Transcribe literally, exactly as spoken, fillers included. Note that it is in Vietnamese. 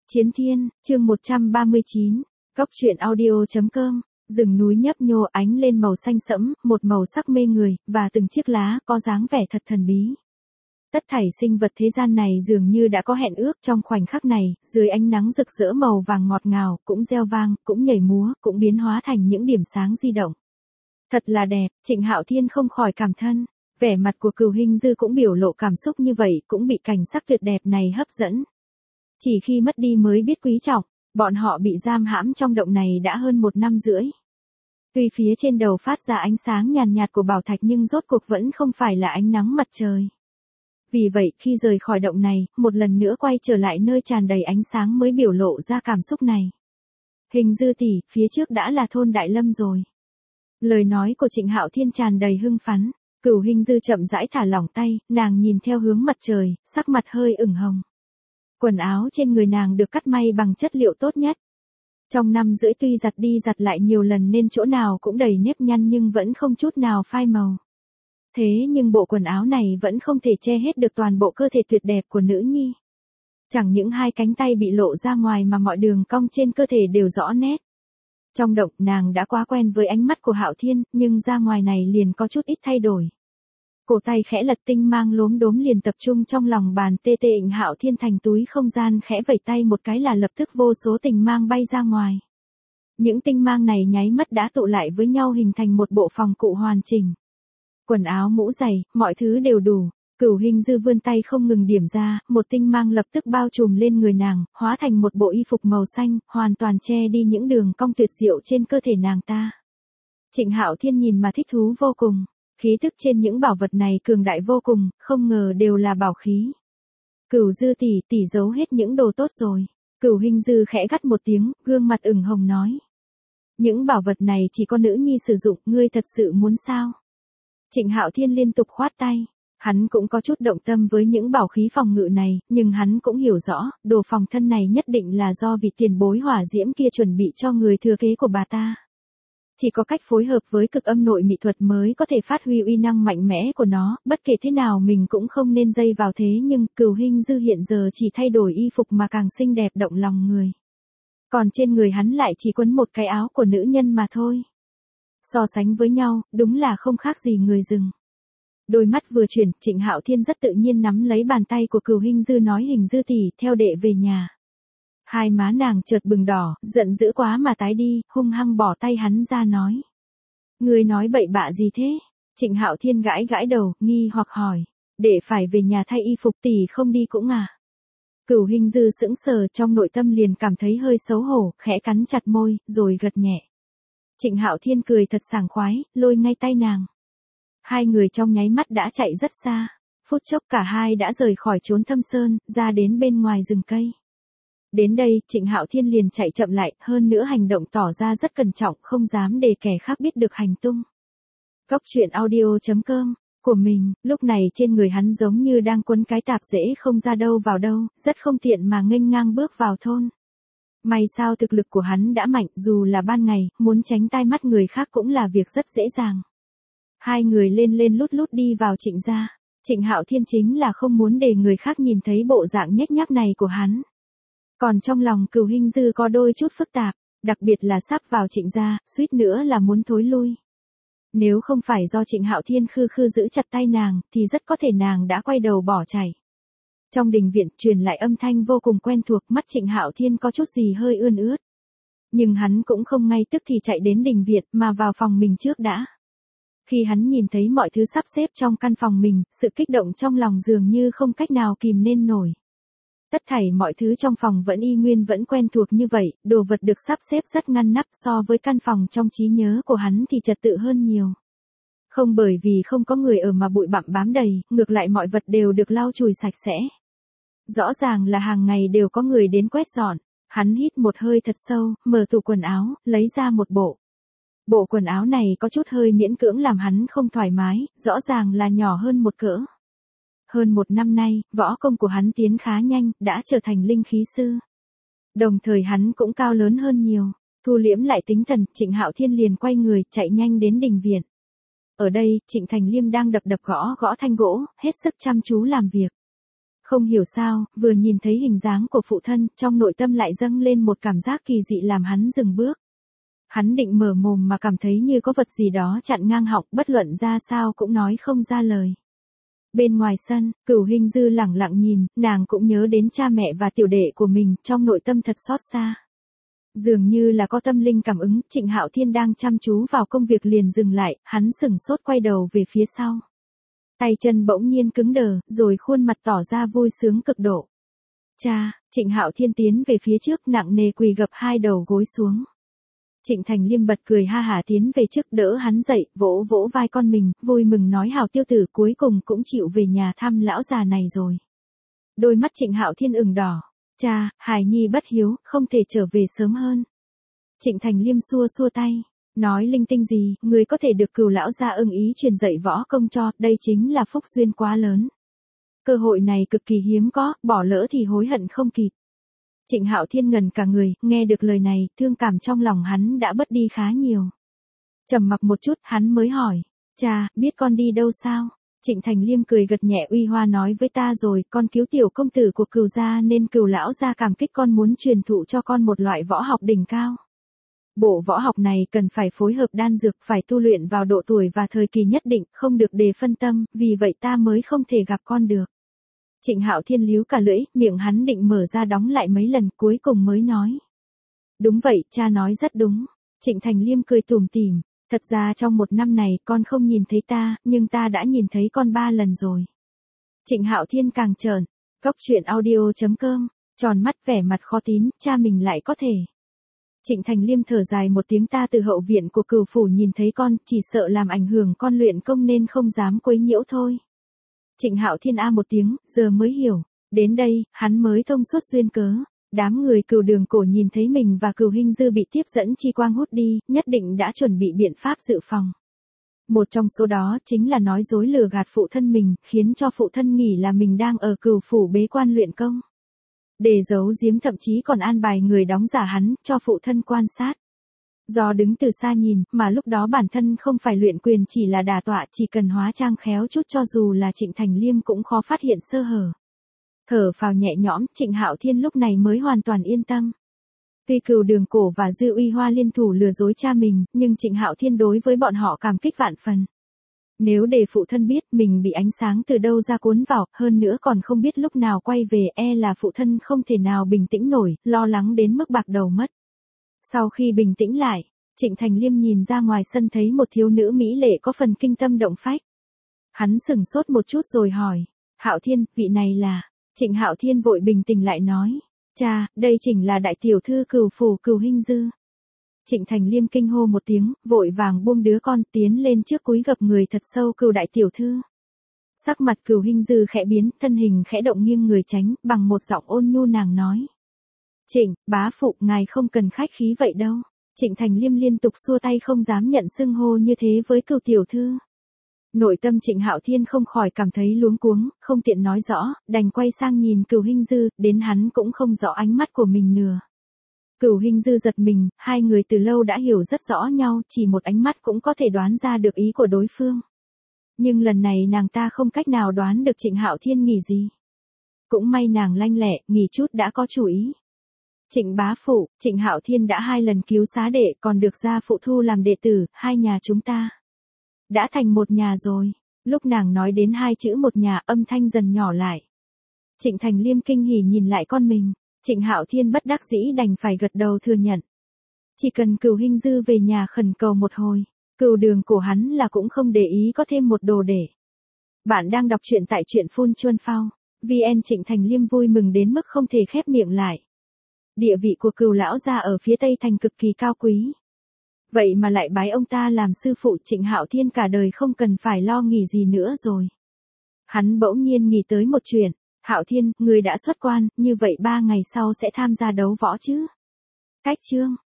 Chiến Thiên, chương một trăm ba mươi chín, Cóc truyện audio chấm com, rừng núi nhấp nhô ánh lên màu xanh sẫm, một màu sắc mê người, và từng chiếc lá có dáng vẻ thật thần bí. Tất thảy sinh vật thế gian này dường như đã có hẹn ước trong khoảnh khắc này, dưới ánh nắng rực rỡ màu vàng ngọt ngào, cũng reo vang, cũng nhảy múa, cũng biến hóa thành những điểm sáng di động. Thật là đẹp, Trịnh Hạo Thiên không khỏi cảm thán. Vẻ mặt của Cửu Hình Dư cũng biểu lộ cảm xúc như vậy, cũng bị cảnh sắc tuyệt đẹp này hấp dẫn. Chỉ khi mất đi mới biết quý trọng, bọn họ bị giam hãm trong động này đã hơn một năm rưỡi. Tuy phía trên đầu phát ra ánh sáng nhàn nhạt của bảo thạch nhưng rốt cuộc vẫn không phải là ánh nắng mặt trời. Vì vậy, khi rời khỏi động này, một lần nữa quay trở lại nơi tràn đầy ánh sáng mới biểu lộ ra cảm xúc này. Hình Dư tỷ, phía trước đã là thôn Đại Lâm rồi. Lời nói của Trịnh Hạo Thiên tràn đầy hưng phấn. Cửu Hình Dư chậm rãi thả lỏng tay, nàng nhìn theo hướng mặt trời, sắc mặt hơi ửng hồng. Quần áo trên người nàng được cắt may bằng chất liệu tốt nhất. Trong năm rưỡi tuy giặt đi giặt lại nhiều lần nên chỗ nào cũng đầy nếp nhăn nhưng vẫn không chút nào phai màu. Thế nhưng bộ quần áo này vẫn không thể che hết được toàn bộ cơ thể tuyệt đẹp của nữ nhi. Chẳng những hai cánh tay bị lộ ra ngoài mà mọi đường cong trên cơ thể đều rõ nét. Trong động nàng đã quá quen với ánh mắt của Hạo Thiên, nhưng ra ngoài này liền có chút ít thay đổi. Cổ tay khẽ lật tinh mang lốm đốm liền tập trung trong lòng bàn tê tê Trịnh Hạo Thiên thành túi không gian khẽ vẩy tay một cái là lập tức vô số tinh mang bay ra ngoài. Những tinh mang này nháy mắt đã tụ lại với nhau hình thành một bộ phòng cụ hoàn chỉnh. Quần áo mũ giày, mọi thứ đều đủ. Cửu Hình Dư vươn tay không ngừng điểm ra, một tinh mang lập tức bao trùm lên người nàng, hóa thành một bộ y phục màu xanh, hoàn toàn che đi những đường cong tuyệt diệu trên cơ thể nàng ta. Trịnh Hạo Thiên nhìn mà thích thú vô cùng. Khí tức trên những bảo vật này cường đại vô cùng, không ngờ đều là bảo khí. Cửu Dư tỷ, tỷ giấu hết những đồ tốt rồi. Cửu Hình Dư khẽ gắt một tiếng, gương mặt ửng hồng nói. Những bảo vật này chỉ có nữ nhi sử dụng, ngươi thật sự muốn sao? Trịnh Hạo Thiên liên tục khoát tay. Hắn cũng có chút động tâm với những bảo khí phòng ngự này, nhưng hắn cũng hiểu rõ, đồ phòng thân này nhất định là do vị tiền bối hỏa diễm kia chuẩn bị cho người thừa kế của bà ta. Chỉ có cách phối hợp với cực âm nội mị thuật mới có thể phát huy uy năng mạnh mẽ của nó, bất kể thế nào mình cũng không nên dây vào thế nhưng Cửu Hình Dư hiện giờ chỉ thay đổi y phục mà càng xinh đẹp động lòng người. Còn trên người hắn lại chỉ quấn một cái áo của nữ nhân mà thôi. So sánh với nhau, đúng là không khác gì người rừng. Đôi mắt vừa chuyển, Trịnh Hạo Thiên rất tự nhiên nắm lấy bàn tay của Cửu Hình Dư nói Hình Dư tỷ, theo đệ về nhà. Hai má nàng chợt bừng đỏ, giận dữ quá mà tái đi, hung hăng bỏ tay hắn ra nói. Ngươi nói bậy bạ gì thế? Trịnh Hạo Thiên gãi gãi đầu, nghi hoặc hỏi. Để phải về nhà thay y phục tỷ không đi cũng à? Cửu Hình Dư sững sờ trong nội tâm liền cảm thấy hơi xấu hổ, khẽ cắn chặt môi, rồi gật nhẹ. Trịnh Hạo Thiên cười thật sảng khoái, lôi ngay tay nàng. Hai người trong nháy mắt đã chạy rất xa, phút chốc cả hai đã rời khỏi chốn thâm sơn, ra đến bên ngoài rừng cây. Đến đây, Trịnh Hạo Thiên liền chạy chậm lại, hơn nữa hành động tỏ ra rất cẩn trọng, không dám để kẻ khác biết được hành tung. Cóc truyện audio chấm com, của mình, lúc này trên người hắn giống như đang quấn cái tạp dễ không ra đâu vào đâu, rất không tiện mà nghênh ngang bước vào thôn. May sao thực lực của hắn đã mạnh, dù là ban ngày, muốn tránh tai mắt người khác cũng là việc rất dễ dàng. Hai người lên lên lút lút đi vào Trịnh gia. Trịnh Hạo Thiên chính là không muốn để người khác nhìn thấy bộ dạng nhếch nhác này của hắn. Còn trong lòng Cửu Hình Dư có đôi chút phức tạp, đặc biệt là sắp vào Trịnh gia, suýt nữa là muốn thối lui. Nếu không phải do Trịnh Hạo Thiên khư khư giữ chặt tay nàng, thì rất có thể nàng đã quay đầu bỏ chạy. Trong đình viện truyền lại âm thanh vô cùng quen thuộc, mắt Trịnh Hạo Thiên có chút gì hơi ươn ướt. Nhưng hắn cũng không ngay tức thì chạy đến đình viện mà vào phòng mình trước đã. Khi hắn nhìn thấy mọi thứ sắp xếp trong căn phòng mình, sự kích động trong lòng dường như không cách nào kìm nên nổi. Tất thảy mọi thứ trong phòng vẫn y nguyên vẫn quen thuộc như vậy, đồ vật được sắp xếp rất ngăn nắp so với căn phòng trong trí nhớ của hắn thì trật tự hơn nhiều. Không bởi vì không có người ở mà bụi bặm bám đầy, ngược lại mọi vật đều được lau chùi sạch sẽ. Rõ ràng là hàng ngày đều có người đến quét dọn, hắn hít một hơi thật sâu, mở tủ quần áo, lấy ra một bộ. Bộ quần áo này có chút hơi miễn cưỡng làm hắn không thoải mái, rõ ràng là nhỏ hơn một cỡ. Hơn một năm nay, võ công của hắn tiến khá nhanh, đã trở thành linh khí sư. Đồng thời hắn cũng cao lớn hơn nhiều, thu liễm lại tính thần, Trịnh Hạo Thiên liền quay người, chạy nhanh đến đình viện. Ở đây, Trịnh Thành Liêm đang đập đập gõ gõ thanh gỗ, hết sức chăm chú làm việc. Không hiểu sao, vừa nhìn thấy hình dáng của phụ thân, trong nội tâm lại dâng lên một cảm giác kỳ dị làm hắn dừng bước. Hắn định mở mồm mà cảm thấy như có vật gì đó chặn ngang họng, bất luận ra sao cũng nói không ra lời. Bên ngoài sân, Cửu Hinh Dư lẳng lặng nhìn, nàng cũng nhớ đến cha mẹ và tiểu đệ của mình, trong nội tâm thật xót xa. Dường như là có tâm linh cảm ứng, Trịnh Hạo Thiên đang chăm chú vào công việc liền dừng lại, hắn sửng sốt quay đầu về phía sau. Tay chân bỗng nhiên cứng đờ, rồi khuôn mặt tỏ ra vui sướng cực độ. Cha, Trịnh Hạo Thiên tiến về phía trước nặng nề quỳ gập hai đầu gối xuống. Trịnh Thành Liêm bật cười ha hả tiến về trước đỡ hắn dậy, vỗ vỗ vai con mình, vui mừng nói Hảo Tiêu Tử cuối cùng cũng chịu về nhà thăm lão già này rồi. Đôi mắt Trịnh Hạo Thiên ửng đỏ. Cha, hài nhi bất hiếu, không thể trở về sớm hơn. Trịnh Thành Liêm xua xua tay, nói linh tinh gì, người có thể được Cửu lão gia ưng ý truyền dạy võ công cho, đây chính là phúc duyên quá lớn. Cơ hội này cực kỳ hiếm có, bỏ lỡ thì hối hận không kịp. Trịnh Hạo Thiên ngẩn cả người, nghe được lời này, thương cảm trong lòng hắn đã bớt đi khá nhiều. Trầm mặc một chút, hắn mới hỏi, cha, biết con đi đâu sao? Trịnh Thành Liêm cười gật nhẹ uy hoa nói với ta rồi, con cứu tiểu công tử của Cửu gia nên Cửu lão gia cảm kích con muốn truyền thụ cho con một loại võ học đỉnh cao. Bộ võ học này cần phải phối hợp đan dược, phải tu luyện vào độ tuổi và thời kỳ nhất định, không được để phân tâm, vì vậy ta mới không thể gặp con được. Trịnh Hạo Thiên líu cả lưỡi, miệng hắn định mở ra đóng lại mấy lần, cuối cùng mới nói. Đúng vậy, cha nói rất đúng. Trịnh Thành Liêm cười tủm tỉm, thật ra trong một năm này con không nhìn thấy ta, nhưng ta đã nhìn thấy con ba lần rồi. Trịnh Hạo Thiên càng trợn, Cốc Truyện Audio chấm com, tròn mắt vẻ mặt khó tín, cha mình lại có thể. Trịnh Thành Liêm thở dài một tiếng ta từ hậu viện của Cửu phủ nhìn thấy con, chỉ sợ làm ảnh hưởng con luyện công nên không dám quấy nhiễu thôi. Trịnh Hạo Thiên a một tiếng, giờ mới hiểu, đến đây, hắn mới thông suốt duyên cớ. Đám người Cửu Đường Cổ nhìn thấy mình và Cửu Hinh Dư bị tiếp dẫn chi quang hút đi, nhất định đã chuẩn bị biện pháp dự phòng. Một trong số đó chính là nói dối lừa gạt phụ thân mình, khiến cho phụ thân nghĩ là mình đang ở Cửu phủ bế quan luyện công. Để giấu giếm thậm chí còn an bài người đóng giả hắn, cho phụ thân quan sát. Do đứng từ xa nhìn, mà lúc đó bản thân không phải luyện quyền chỉ là đả tọa, chỉ cần hóa trang khéo chút cho dù là Trịnh Thành Liêm cũng khó phát hiện sơ hở. Thở phào nhẹ nhõm, Trịnh Hạo Thiên lúc này mới hoàn toàn yên tâm. Tuy Cửu Đường Cổ và Dư Uy Hoa liên thủ lừa dối cha mình, nhưng Trịnh Hạo Thiên đối với bọn họ cảm kích vạn phần. Nếu để phụ thân biết mình bị ánh sáng từ đâu ra cuốn vào, hơn nữa còn không biết lúc nào quay về, e là phụ thân không thể nào bình tĩnh nổi, lo lắng đến mức bạc đầu mất. Sau khi bình tĩnh lại, Trịnh Thành Liêm nhìn ra ngoài sân thấy một thiếu nữ mỹ lệ có phần kinh tâm động phách. Hắn sửng sốt một chút rồi hỏi, Hạo Thiên, vị này là... Trịnh Hạo Thiên vội bình tĩnh lại nói, cha, đây chính là đại tiểu thư Cửu phủ Cửu Hinh Dư. Trịnh Thành Liêm kinh hô một tiếng, vội vàng buông đứa con tiến lên trước cúi gập người thật sâu Cửu đại tiểu thư. Sắc mặt Cửu Hinh Dư khẽ biến, thân hình khẽ động nghiêng người tránh, bằng một giọng ôn nhu nàng nói. Trịnh, bá phụ, ngài không cần khách khí vậy đâu. Trịnh Thành Liêm liên tục xua tay không dám nhận xưng hô như thế với Cửu tiểu thư. Nội tâm Trịnh Hạo Thiên không khỏi cảm thấy luống cuống, không tiện nói rõ, đành quay sang nhìn Cửu Hinh Dư, đến hắn cũng không rõ ánh mắt của mình nữa. Cửu Hinh Dư giật mình, hai người từ lâu đã hiểu rất rõ nhau, chỉ một ánh mắt cũng có thể đoán ra được ý của đối phương. Nhưng lần này nàng ta không cách nào đoán được Trịnh Hạo Thiên nghĩ gì. Cũng may nàng lanh lẹ, nghĩ chút đã có chủ ý. Trịnh bá phụ, Trịnh Hạo Thiên đã hai lần cứu xá đệ, còn được gia phụ thu làm đệ tử, hai nhà chúng ta đã thành một nhà rồi. Lúc nàng nói đến hai chữ một nhà, âm thanh dần nhỏ lại. Trịnh Thành Liêm kinh hỉ nhìn lại con mình, Trịnh Hạo Thiên bất đắc dĩ đành phải gật đầu thừa nhận. Chỉ cần Cửu Hinh Dư về nhà khẩn cầu một hồi, Cửu Đường của hắn là cũng không để ý có thêm một đồ để. Bạn đang đọc truyện tại truyện Phun Chuân Phao, vê en. Trịnh Thành Liêm vui mừng đến mức không thể khép miệng lại. Địa vị của Cửu lão gia ở phía Tây Thành cực kỳ cao quý. Vậy mà lại bái ông ta làm sư phụ, Trịnh Hạo Thiên cả đời không cần phải lo nghĩ gì nữa rồi. Hắn bỗng nhiên nghĩ tới một chuyện, Hạo Thiên, người đã xuất quan, như vậy ba ngày sau sẽ tham gia đấu võ chứ? Cách chương